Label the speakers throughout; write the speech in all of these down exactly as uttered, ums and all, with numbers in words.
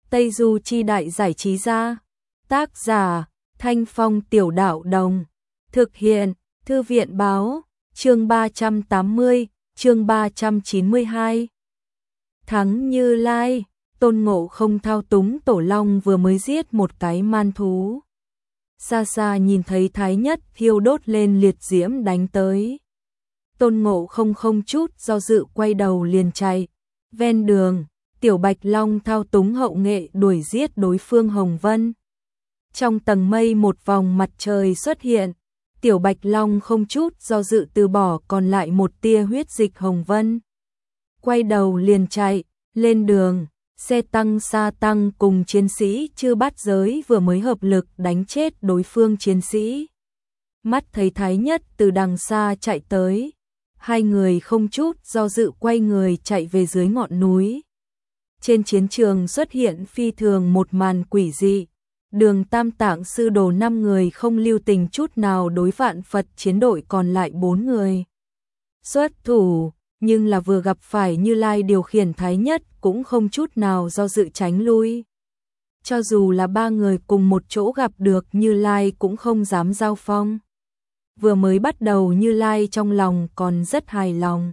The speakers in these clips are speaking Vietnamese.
Speaker 1: Tây Du Chi Đại Giải Trí Gia. Tác giả Thanh Phong Tiểu Đạo Đồng. Thực hiện Thư viện Báo. Chương ba trăm tám mươi, chương ba trăm chín mươi hai. Thắng Như Lai. Tôn Ngộ Không thao túng Tổ Long vừa mới giết một cái man thú. Xa xa nhìn thấy Thái Nhất thiêu đốt lên liệt diễm đánh tới. Tôn Ngộ Không không chút do dự quay đầu liền chạy. Ven đường, Tiểu Bạch Long thao túng hậu nghệ đuổi giết đối phương Hồng Vân. Trong tầng mây một vòng mặt trời xuất hiện, Tiểu Bạch Long không chút do dự từ bỏ còn lại một tia huyết dịch Hồng Vân. Quay đầu liền chạy, lên đường, xe tăng xa tăng cùng chiến sĩ chư bát giới vừa mới hợp lực đánh chết đối phương chiến sĩ. Mắt thấy Thái Nhất từ đằng xa chạy tới, hai người không chút do dự quay người chạy về dưới ngọn núi. Trên chiến trường xuất hiện phi thường một màn quỷ dị. Đường Tam Tạng sư đồ năm người không lưu tình chút nào đối Vạn Phật chiến đội còn lại bốn người. Xuất thủ, nhưng là vừa gặp phải Như Lai điều khiển Thái Nhất cũng không chút nào do dự tránh lui. Cho dù là ba người cùng một chỗ gặp được Như Lai cũng không dám giao phong. Vừa mới bắt đầu Như Lai trong lòng còn rất hài lòng.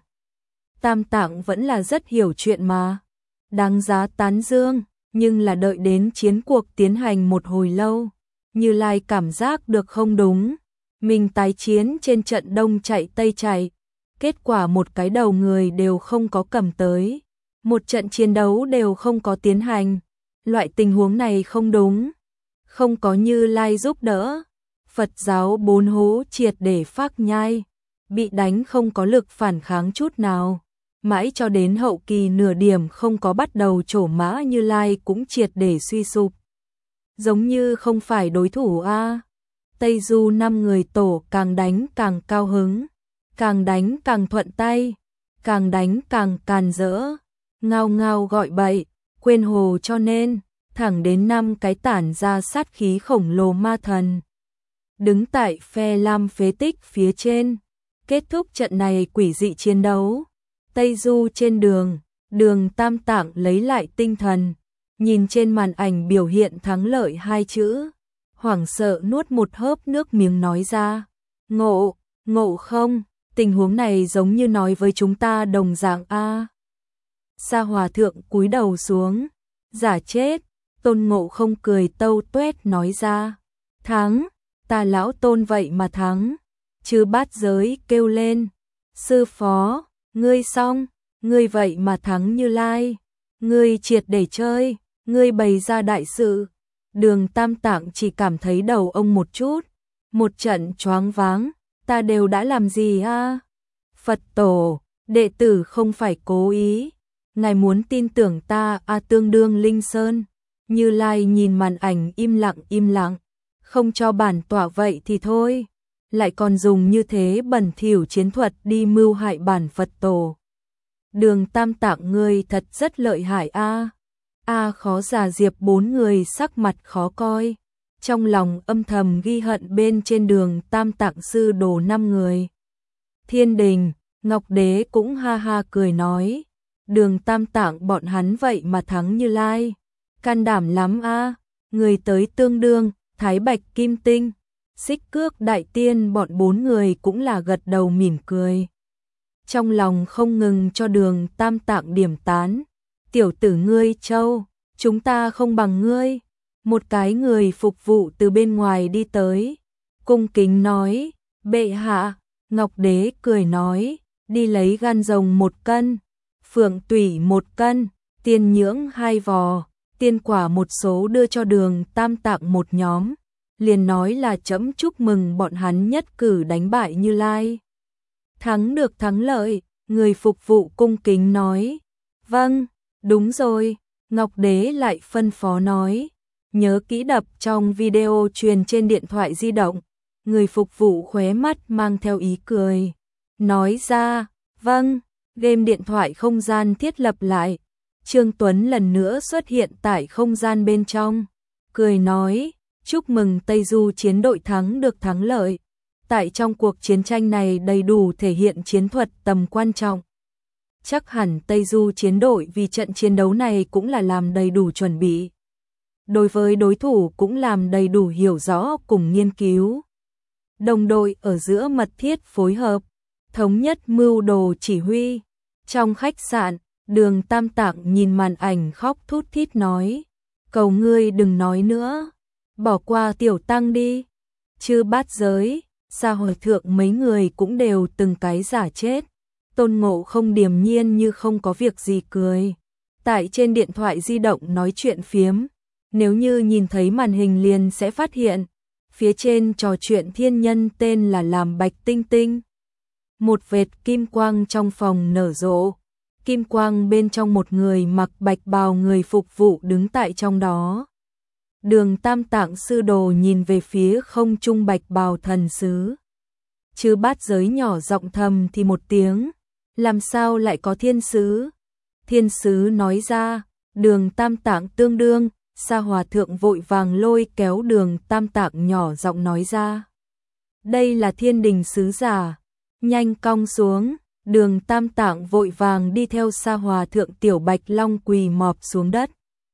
Speaker 1: Tam Tạng vẫn là rất hiểu chuyện mà. Đáng giá tán dương. Nhưng là đợi đến chiến cuộc tiến hành một hồi lâu, Như Lai cảm giác được không đúng. Mình tái chiến trên trận đông chạy tây chạy, kết quả một cái đầu người đều không có cầm tới, một trận chiến đấu đều không có tiến hành. Loại tình huống này không đúng, không có Như Lai giúp đỡ, Phật giáo bốn hố triệt để phác nhai, bị đánh không có lực phản kháng chút nào. Mãi cho đến hậu kỳ nửa điểm không có bắt đầu trổ mã Như Lai cũng triệt để suy sụp. Giống như không phải đối thủ a. Tây Du năm người tổ càng đánh càng cao hứng, càng đánh càng thuận tay, càng đánh càng càn rỡ, ngao ngao gọi bậy, quên hồ cho nên, thẳng đến năm cái tản ra sát khí khổng lồ ma thần. Đứng tại phe lam phế tích phía trên, kết thúc trận này quỷ dị chiến đấu. Tây Du trên đường, Đường Tam Tạng lấy lại tinh thần, nhìn trên màn ảnh biểu hiện thắng lợi hai chữ, hoảng sợ nuốt một hớp nước miếng nói ra, Ngộ, Ngộ Không, tình huống này giống như nói với chúng ta đồng dạng a. Sa Hòa Thượng cúi đầu xuống, giả chết, Tôn Ngộ Không cười tâu tuét nói ra, thắng, ta lão Tôn vậy mà thắng, chư bát giới kêu lên, sư phó. Ngươi xong, ngươi vậy mà thắng Như Lai, ngươi triệt để chơi, ngươi bày ra đại sự. Đường Tam Tạng chỉ cảm thấy đầu ông một chút, một trận choáng váng, ta đều đã làm gì a? Phật tổ, đệ tử không phải cố ý, ngài muốn tin tưởng ta a tương đương Linh Sơn. Như Lai nhìn màn ảnh im lặng im lặng, không cho bản tọa vậy thì thôi. Lại còn dùng như thế bẩn thỉu chiến thuật đi mưu hại bản Phật tổ. Đường Tam Tạng ngươi thật rất lợi hại a. A khó già diệp bốn người sắc mặt khó coi, trong lòng âm thầm ghi hận bên trên Đường Tam Tạng sư đồ năm người. Thiên Đình, Ngọc Đế cũng ha ha cười nói, Đường Tam Tạng bọn hắn vậy mà thắng Như Lai, can đảm lắm a. Người tới tương đương Thái Bạch Kim Tinh, Xích Cước Đại Tiên bọn bốn người cũng là gật đầu mỉm cười. Trong lòng không ngừng cho Đường Tam Tạng điểm tán. Tiểu tử ngươi Châu, chúng ta không bằng ngươi. Một cái người phục vụ từ bên ngoài đi tới, cung kính nói, bệ hạ. Ngọc Đế cười nói, đi lấy gan rồng một cân, phượng tủy một cân, tiên nhưỡng hai vò, tiên quả một số đưa cho Đường Tam Tạng một nhóm. Liền nói là chấm chúc mừng bọn hắn nhất cử đánh bại Như Lai. Thắng được thắng lợi, người phục vụ cung kính nói, vâng, đúng rồi. Ngọc Đế lại phân phó nói, nhớ kỹ đập trong video truyền trên điện thoại di động. Người phục vụ khóe mắt mang theo ý cười, nói ra, vâng. Game điện thoại không gian thiết lập lại, Trương Tuấn lần nữa xuất hiện tại không gian bên trong, cười nói, chúc mừng Tây Du chiến đội thắng được thắng lợi. Tại trong cuộc chiến tranh này đầy đủ thể hiện chiến thuật tầm quan trọng. Chắc hẳn Tây Du chiến đội vì trận chiến đấu này cũng là làm đầy đủ chuẩn bị. đối với đối thủ cũng làm đầy đủ hiểu rõ cùng nghiên cứu. Đồng đội ở giữa mật thiết phối hợp, thống nhất mưu đồ chỉ huy. Trong khách sạn, Đường Tam Tạng nhìn màn ảnh khóc thút thít nói, cầu ngươi đừng nói nữa, bỏ qua tiểu tăng đi. Chư Bát Giới, Sa Hòa Thượng mấy người cũng đều từng cái giả chết. Tôn Ngộ Không điềm nhiên như không có việc gì cười. Tại trên điện thoại di động nói chuyện phiếm, nếu như nhìn thấy màn hình liền sẽ phát hiện, phía trên trò chuyện thiên nhân tên là làm Bạch Tinh Tinh. Một vệt kim quang trong phòng nở rộ, kim quang bên trong một người mặc bạch bào người phục vụ đứng tại trong đó. Đường Tam Tạng sư đồ nhìn về phía không trung bạch bào thần sứ. Chư Bát Giới nhỏ giọng thầm thì một tiếng, làm sao lại có thiên sứ? Thiên sứ nói ra, Đường Tam Tạng tương đương. Sa Hòa Thượng vội vàng lôi kéo Đường Tam Tạng nhỏ giọng nói ra, đây là thiên đình sứ giả. Nhanh cong xuống. Đường Tam Tạng vội vàng đi theo Sa Hòa Thượng. Tiểu Bạch Long quỳ mọp xuống đất.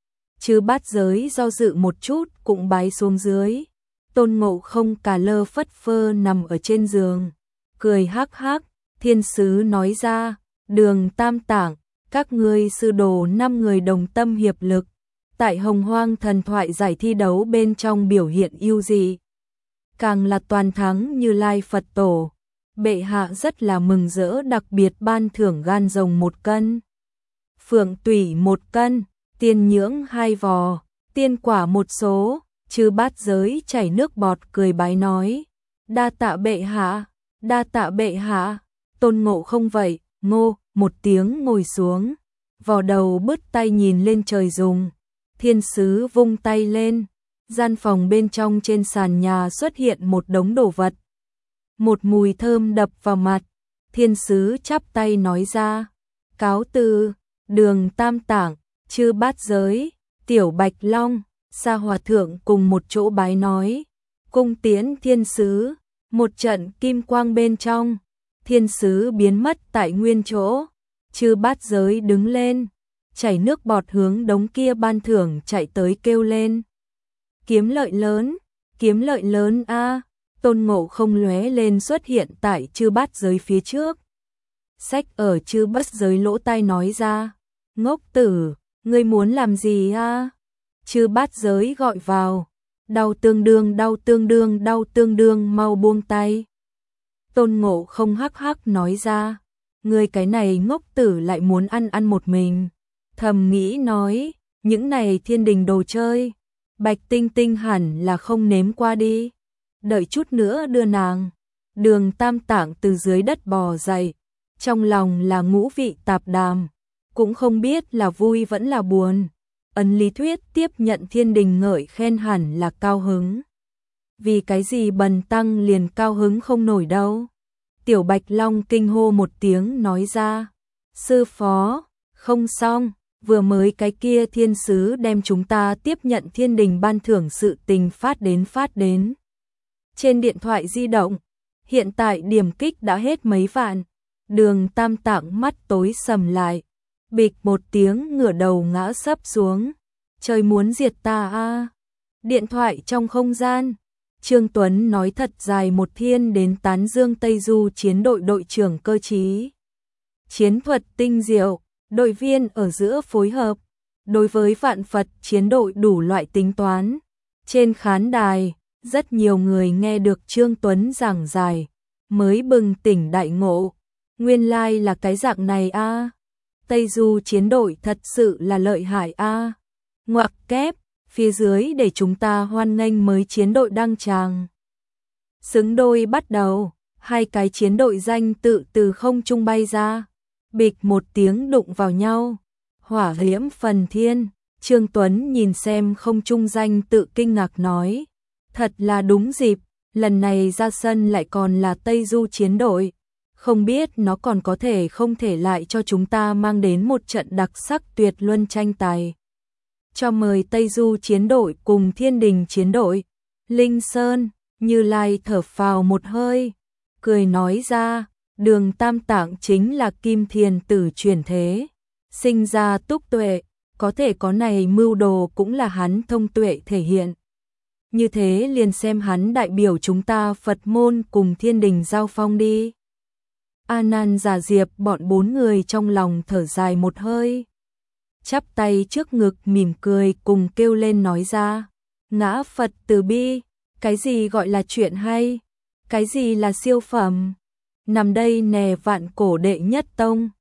Speaker 1: Chư Bát Giới do dự một chút cũng bái xuống dưới. Tôn Ngộ Không cà lơ phất phơ nằm ở trên giường, cười hắc hắc. Thiên sứ nói ra, Đường Tam Tạng, các ngươi sư đồ năm người đồng tâm hiệp lực, tại Hồng Hoang thần thoại giải thi đấu bên trong biểu hiện ưu dị, càng là toàn thắng Như Lai Phật Tổ. Bệ hạ rất là mừng rỡ, đặc biệt ban thưởng gan rồng một cân, phượng tủy một cân, tiên nhưỡng hai vò, tiên quả một số. Chư Bát Giới chảy nước bọt cười bái nói, đa tạ bệ hạ, đa tạ bệ hạ. Tôn Ngộ Không vậy, ngô một tiếng ngồi xuống, vò đầu bứt tay nhìn lên trời dùng. Thiên sứ vung tay lên, gian phòng bên trong trên sàn nhà xuất hiện một đống đồ vật. Một mùi thơm đập vào mặt, thiên sứ chắp tay nói ra, cáo từ. Đường Tam Tạng, Chư Bát Giới, Tiểu Bạch Long, Sa Hòa Thượng cùng một chỗ bái nói, cung tiễn thiên sứ. Một trận kim quang bên trong, thiên sứ biến mất tại nguyên chỗ. Chư Bát Giới đứng lên, chảy nước bọt hướng đống kia ban thưởng chạy tới kêu lên, kiếm lợi lớn, kiếm lợi lớn a. Tôn Ngộ Không lóe lên xuất hiện tại Chư Bát Giới phía trước, xách ở Chư Bát Giới lỗ tai nói ra, ngốc tử, ngươi muốn làm gì a? Chư Bát Giới gọi vào, đau tương đương, đau tương đương, đau tương đương, mau buông tay. Tôn Ngộ Không hắc hắc nói ra, ngươi cái này ngốc tử lại muốn ăn ăn một mình. Thầm nghĩ nói, những này thiên đình đồ chơi, Bạch Tinh Tinh hẳn là không nếm qua đi. Đợi chút nữa đưa nàng. Đường Tam Tạng từ dưới đất bò dậy, trong lòng là ngũ vị tạp đàm, cũng không biết là vui vẫn là buồn. Ấn lý thuyết tiếp nhận thiên đình ngợi khen hẳn là cao hứng, vì cái gì bần tăng liền cao hứng không nổi đâu. Tiểu Bạch Long kinh hô một tiếng nói ra, sư phó, không xong, vừa mới cái kia thiên sứ đem chúng ta tiếp nhận thiên đình ban thưởng sự tình phát đến phát đến. Trên điện thoại di động, hiện tại điểm kích đã hết mấy vạn. Đường Tam Tạng mắt tối sầm lại, bịch một tiếng ngửa đầu ngã sấp xuống. Trời muốn diệt ta a. Điện thoại trong không gian, Trương Tuấn nói thật dài một thiên đến tán dương Tây Du chiến đội đội trưởng cơ trí, chiến thuật tinh diệu, đội viên ở giữa phối hợp, đối với vạn Phật chiến đội đủ loại tính toán. Trên khán đài, rất nhiều người nghe được Trương Tuấn giảng giải, mới bừng tỉnh đại ngộ, nguyên lai like là cái dạng này a. À. Tây Du chiến đội thật sự là lợi hại a. À. Ngoặc kép, phía dưới để chúng ta hoan nghênh mới chiến đội đăng tràng. Xứng đôi bắt đầu, hai cái chiến đội danh tự từ không trung bay ra, bịch một tiếng đụng vào nhau. Hỏa Liễm Phần Thiên, Trương Tuấn nhìn xem không trung danh tự kinh ngạc nói, thật là đúng dịp, lần này ra sân lại còn là Tây Du chiến đội, không biết nó còn có thể không thể lại cho chúng ta mang đến một trận đặc sắc tuyệt luân tranh tài. Cho mời Tây Du chiến đội cùng Thiên Đình chiến đội. Linh Sơn, Như Lai thở phào một hơi, cười nói ra, Đường Tam Tạng chính là Kim Thiền tử chuyển thế, sinh ra túc tuệ, có thể có này mưu đồ cũng là hắn thông tuệ thể hiện. Như thế liền xem hắn đại biểu chúng ta Phật môn cùng thiên đình giao phong đi. A Nan Già Diệp bọn bốn người trong lòng thở dài một hơi. Chắp tay trước ngực mỉm cười cùng kêu lên nói ra. Ngã Phật từ bi, cái gì gọi là chuyện hay, cái gì là siêu phẩm. Nằm đây nè vạn cổ đệ nhất tông.